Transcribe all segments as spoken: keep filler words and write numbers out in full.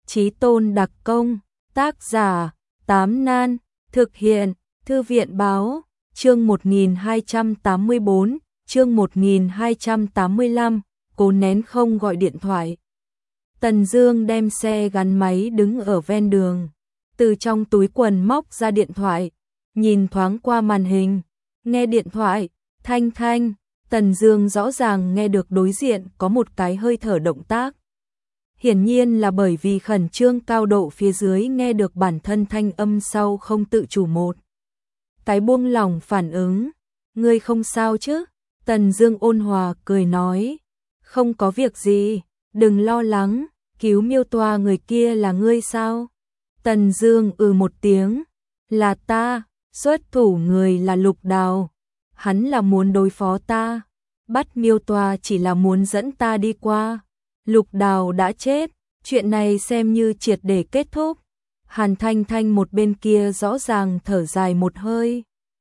Chí Tôn đặc công, tác giả, Tám Nan, thực hiện, Thư viện báo, chương một nghìn hai trăm tám mươi bốn, chương một nghìn hai trăm tám mươi lăm, cố nén không gọi điện thoại. Tần Dương đem xe gắn máy đứng ở ven đường, từ trong túi quần móc ra điện thoại, nhìn thoáng qua màn hình, nghe điện thoại, thanh thanh, Tần Dương rõ ràng nghe được đối diện có một cái hơi thở động tác. Hiển nhiên là bởi vì khẩn trương cao độ phía dưới nghe được bản thân thanh âm sau không tự chủ một cái buông lỏng phản ứng. Ngươi không sao chứ? Tần Dương ôn hòa cười nói, không có việc gì, đừng lo lắng, cứu Miêu Toa người kia là ngươi sao? Tần Dương ừ một tiếng, là ta, xuất thủ người là Lục Đào, hắn là muốn đối phó ta, bắt Miêu Toa chỉ là muốn dẫn ta đi qua. Lục Đào đã chết, chuyện này xem như triệt để kết thúc. Hàn Thanh Thanh một bên kia rõ ràng thở dài một hơi.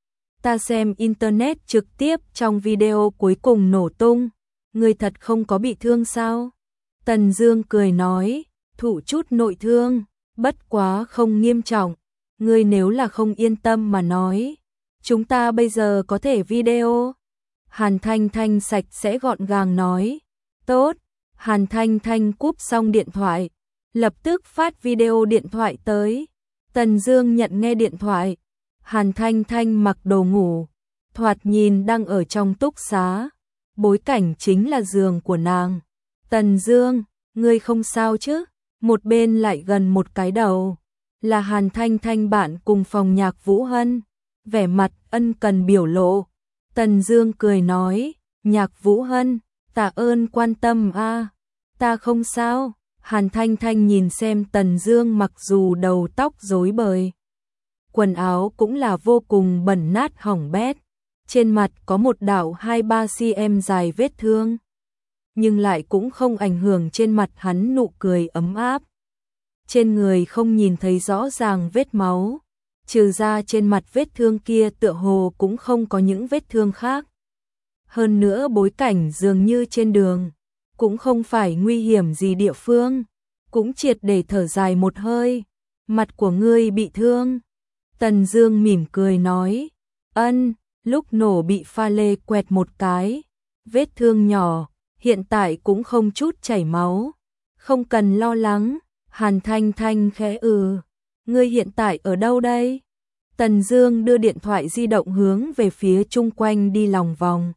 Ta xem internet trực tiếp trong video cuối cùng nổ tung, ngươi thật không có bị thương sao? Tần Dương cười nói, thụ chút nội thương, bất quá không nghiêm trọng, ngươi nếu là không yên tâm mà nói, chúng ta bây giờ có thể video. Hàn Thanh Thanh sạch sẽ gọn gàng nói, tốt. Hàn Thanh Thanh cúp xong điện thoại, lập tức phát video điện thoại tới. Tần Dương nhận nghe điện thoại. Hàn Thanh Thanh mặc đồ ngủ, thoạt nhìn đang ở trong túc xá, bối cảnh chính là giường của nàng. Tần Dương, ngươi không sao chứ? Một bên lại gần một cái đầu, là Hàn Thanh Thanh bạn cùng phòng Nhạc Vũ Hân, vẻ mặt ân cần biểu lộ. Tần Dương cười nói, Nhạc Vũ Hân, tạ ơn quan tâm a, à. Ta không sao. Hàn Thanh Thanh nhìn xem Tần Dương mặc dù đầu tóc rối bời, quần áo cũng là vô cùng bẩn nát hỏng bét, trên mặt có một đạo hai ba xăng-ti-mét dài vết thương, nhưng lại cũng không ảnh hưởng trên mặt hắn nụ cười ấm áp. Trên người không nhìn thấy rõ ràng vết máu, trừ ra trên mặt vết thương kia tựa hồ cũng không có những vết thương khác. Hơn nữa bối cảnh dường như trên đường, cũng không phải nguy hiểm gì địa phương, cũng triệt để thở dài một hơi. Mặt của ngươi bị thương? Tần Dương mỉm cười nói, ân, lúc nổ bị pha lê quẹt một cái, vết thương nhỏ, hiện tại cũng không chút chảy máu, không cần lo lắng. Hàn Thanh Thanh khẽ ừ, ngươi hiện tại ở đâu đây? Tần Dương đưa điện thoại di động hướng về phía chung quanh đi lòng vòng,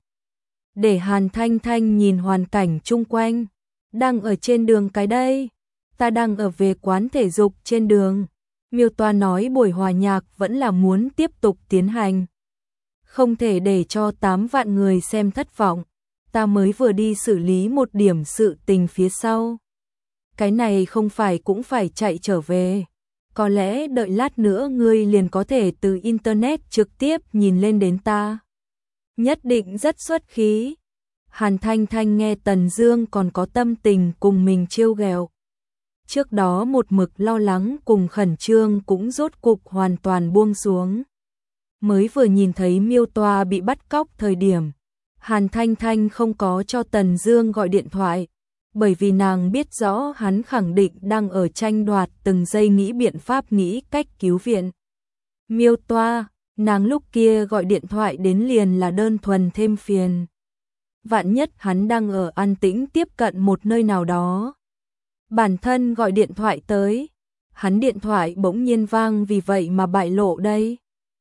để Hàn Thanh Thanh nhìn hoàn cảnh chung quanh. Đang ở trên đường cái đây, ta đang ở về quán thể dục trên đường. Miêu Toa nói buổi hòa nhạc vẫn là muốn tiếp tục tiến hành, không thể để cho tám vạn người xem thất vọng. Ta mới vừa đi xử lý một điểm sự tình phía sau, cái này không phải cũng phải chạy trở về. Có lẽ đợi lát nữa ngươi liền có thể từ internet trực tiếp nhìn lên đến ta, nhất định rất xuất khí. Hàn Thanh Thanh nghe Tần Dương còn có tâm tình cùng mình trêu ghẹo, trước đó một mực lo lắng cùng khẩn trương cũng rốt cục hoàn toàn buông xuống. Mới vừa nhìn thấy Miêu Toa bị bắt cóc thời điểm, Hàn Thanh Thanh không có cho Tần Dương gọi điện thoại, bởi vì nàng biết rõ hắn khẳng định đang ở tranh đoạt từng giây nghĩ biện pháp nghĩ cách cứu viện Miêu Toa. Nàng lúc kia gọi điện thoại đến liền là đơn thuần thêm phiền. Vạn nhất hắn đang ở an tĩnh tiếp cận một nơi nào đó, bản thân gọi điện thoại tới, hắn điện thoại bỗng nhiên vang vì vậy mà bại lộ đây.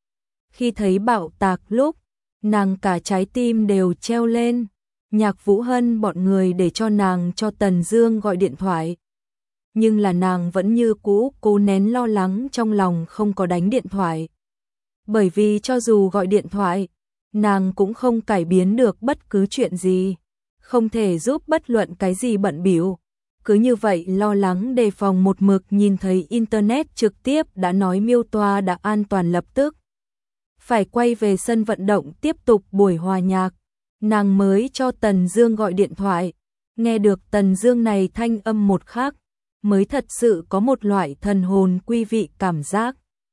Khi thấy bạo tạc lúc, nàng cả trái tim đều treo lên. Nhạc Vũ Hân bọn người để cho nàng cho Tần Dương gọi điện thoại, nhưng là nàng vẫn như cũ cố nén lo lắng trong lòng không có đánh điện thoại. Bởi vì cho dù gọi điện thoại, nàng cũng không cải biến được bất cứ chuyện gì, không thể giúp bất luận cái gì bận bịu. Cứ như vậy lo lắng đề phòng một mực nhìn thấy internet trực tiếp đã nói Miêu Toa đã an toàn, lập tức phải quay về sân vận động tiếp tục buổi hòa nhạc. Nàng mới cho Tần Dương gọi điện thoại, nghe được Tần Dương này thanh âm một khắc, mới thật sự có một loại thần hồn quy vị cảm giác.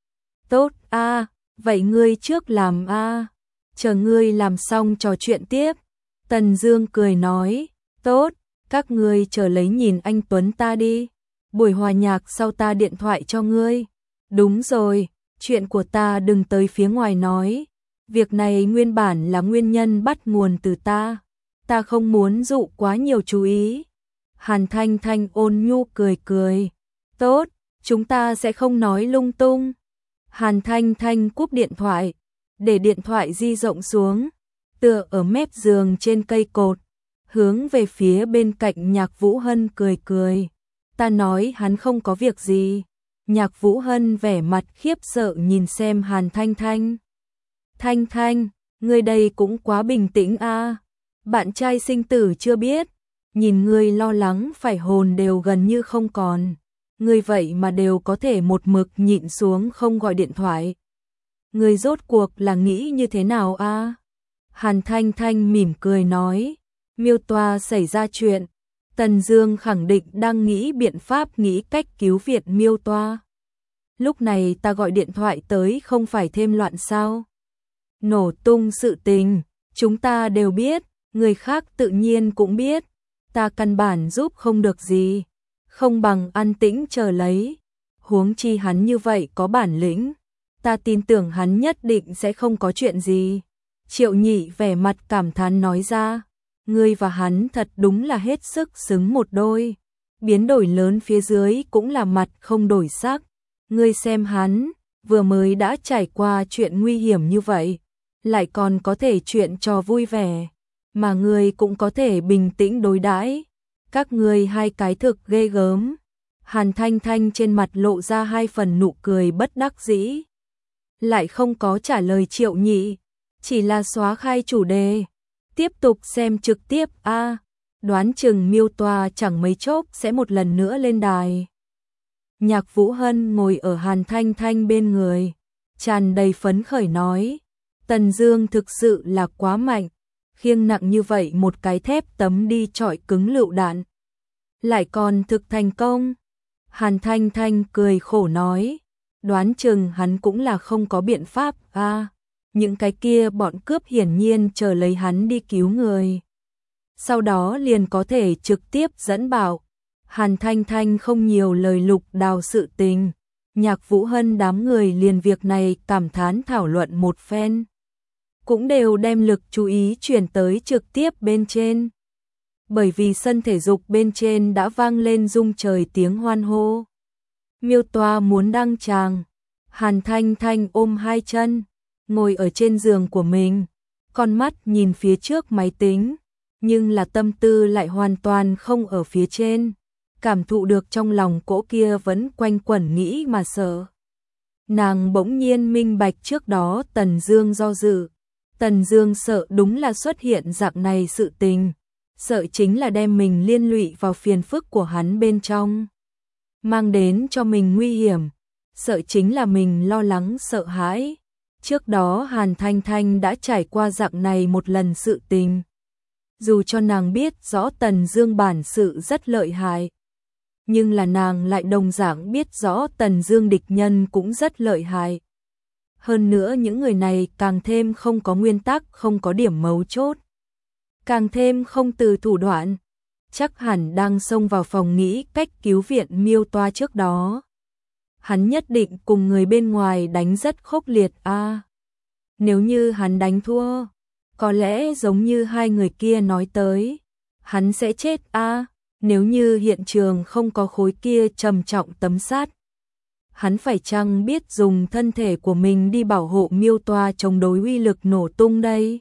Tốt a, à, vậy ngươi trước làm a, à. Chờ ngươi làm xong trò chuyện tiếp. Tần Dương cười nói, tốt, các ngươi chờ lấy nhìn anh Tuấn ta đi. buổi hòa nhạc sau ta điện thoại cho ngươi. Đúng rồi, chuyện của ta đừng tới phía ngoài nói. Việc này nguyên bản là nguyên nhân bắt nguồn từ ta. Ta không muốn dụ quá nhiều chú ý. Hàn Thanh Thanh ôn nhu cười cười. Tốt, chúng ta sẽ không nói lung tung. Hàn Thanh Thanh cúp điện thoại, để điện thoại di rộng xuống, tựa ở mép giường trên cây cột, hướng về phía bên cạnh Nhạc Vũ Hân cười cười. Ta nói hắn không có việc gì. Nhạc Vũ Hân vẻ mặt khiếp sợ nhìn xem Hàn Thanh Thanh. Thanh Thanh, ngươi đây cũng quá bình tĩnh a. Bạn trai sinh tử chưa biết, nhìn ngươi lo lắng phải hồn đều gần như không còn. Ngươi vậy mà đều có thể một mực nhịn xuống không gọi điện thoại. Ngươi rốt cuộc là nghĩ như thế nào a? Hàn Thanh Thanh mỉm cười nói, Miêu Toa xảy ra chuyện, Tần Dương khẳng định đang nghĩ biện pháp nghĩ cách cứu viện Miêu Toa. Lúc này ta gọi điện thoại tới không phải thêm loạn sao? Nổ tung sự tình, chúng ta đều biết, người khác tự nhiên cũng biết, ta căn bản giúp không được gì, không bằng an tĩnh chờ lấy. Huống chi hắn như vậy có bản lĩnh, ta tin tưởng hắn nhất định sẽ không có chuyện gì. Triệu Nhị vẻ mặt cảm thán nói ra, ngươi và hắn thật đúng là hết sức xứng một đôi. Biến đổi lớn phía dưới cũng là mặt không đổi sắc. Ngươi xem hắn, vừa mới đã trải qua chuyện nguy hiểm như vậy, lại còn có thể chuyện trò vui vẻ, mà ngươi cũng có thể bình tĩnh đối đãi. Các ngươi hai cái thực ghê gớm. Hàn Thanh Thanh trên mặt lộ ra hai phần nụ cười bất đắc dĩ, lại không có trả lời Triệu Nhị, chỉ là xóa khai chủ đề. Tiếp tục xem trực tiếp a, đoán chừng Miêu Toa chẳng mấy chốc sẽ một lần nữa lên đài. Nhạc Vũ Hân ngồi ở Hàn Thanh Thanh bên người, tràn đầy phấn khởi nói, Tần Dương thực sự là quá mạnh, khiêng nặng như vậy một cái thép tấm đi chọi cứng lựu đạn, lại còn thực thành công. Hàn Thanh Thanh cười khổ nói, đoán chừng hắn cũng là không có biện pháp a. À, những cái kia bọn cướp hiển nhiên chờ lấy hắn đi cứu người, sau đó liền có thể trực tiếp dẫn bảo. Hàn Thanh Thanh không nhiều lời lục đào sự tình, Nhạc Vũ Hân đám người liền việc này cảm thán thảo luận một phen, cũng đều đem lực chú ý chuyển tới trực tiếp bên trên. Bởi vì sân thể dục bên trên đã vang lên rung trời tiếng hoan hô. Miêu Toa muốn đăng tràng. Hàn Thanh Thanh ôm hai chân, ngồi ở trên giường của mình, con mắt nhìn phía trước máy tính, nhưng là tâm tư lại hoàn toàn không ở phía trên, cảm thụ được trong lòng cỗ kia vẫn quanh quẩn nghĩ mà sợ. Nàng bỗng nhiên minh bạch trước đó Tần Dương do dự, Tần Dương sợ đúng là xuất hiện dạng này sự tình, sợ chính là đem mình liên lụy vào phiền phức của hắn bên trong, mang đến cho mình nguy hiểm, sợ chính là mình lo lắng sợ hãi. Trước đó Hàn Thanh Thanh đã trải qua dạng này một lần sự tình. Dù cho nàng biết rõ Tần Dương bản sự rất lợi hại, nhưng là nàng lại đồng dạng biết rõ Tần Dương địch nhân cũng rất lợi hại. Hơn nữa những người này càng thêm không có nguyên tắc, không có điểm mấu chốt, càng thêm không từ thủ đoạn. Chắc hẳn đang xông vào phòng nghĩ cách cứu viện Miêu Toa trước đó, hắn nhất định cùng người bên ngoài đánh rất khốc liệt a. À, nếu như hắn đánh thua, có lẽ giống như hai người kia nói tới, hắn sẽ chết a. À, nếu như hiện trường không có khối kia trầm trọng tấm sắt, hắn phải chăng biết dùng thân thể của mình đi bảo hộ Miêu Toa chống đối uy lực nổ tung đây?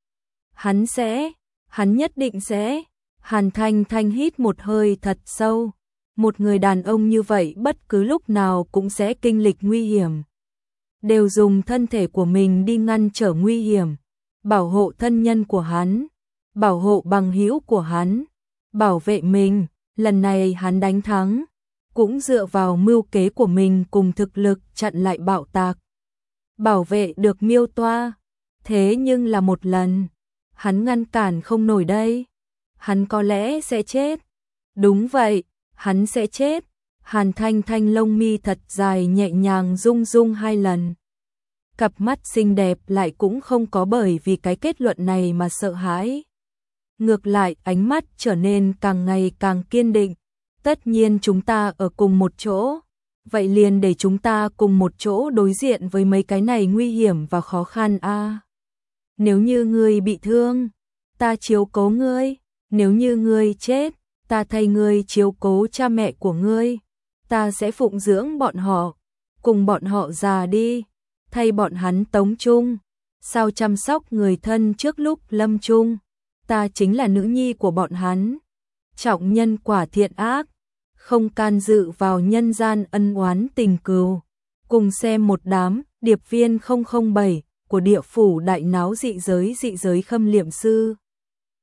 Hắn sẽ, hắn nhất định sẽ. Hàn Thanh Thanh hít một hơi thật sâu. Một người đàn ông như vậy bất cứ lúc nào cũng sẽ kinh lịch nguy hiểm, đều dùng thân thể của mình đi ngăn trở nguy hiểm, bảo hộ thân nhân của hắn, bảo hộ bằng hữu của hắn, bảo vệ mình. Lần này hắn đánh thắng, cũng dựa vào mưu kế của mình cùng thực lực chặn lại bạo tạc, bảo vệ được Miêu Toa. Thế nhưng là một lần, hắn ngăn cản không nổi đây, hắn có lẽ sẽ chết. Đúng vậy, hắn sẽ chết. Hàn Thanh Thanh lông mi thật dài nhẹ nhàng rung rung hai lần. Cặp mắt xinh đẹp lại cũng không có bởi vì cái kết luận này mà sợ hãi. Ngược lại ánh mắt trở nên càng ngày càng kiên định, Tất nhiên chúng ta ở cùng một chỗ. Vậy liền để chúng ta cùng một chỗ đối diện với mấy cái này nguy hiểm và khó khăn a. À, nếu như ngươi bị thương, ta chiếu cố ngươi. Nếu như ngươi chết, ta thay ngươi chiếu cố cha mẹ của ngươi. Ta sẽ phụng dưỡng bọn họ, cùng bọn họ già đi, thay bọn hắn tống chung. Sao chăm sóc người thân trước lúc lâm chung. Ta chính là nữ nhi của bọn hắn. Trọng nhân quả thiện ác, không can dự vào nhân gian ân oán tình cừu. Cùng xem một đám điệp viên không không bảy của địa phủ đại náo dị giới dị giới khâm liệm sư.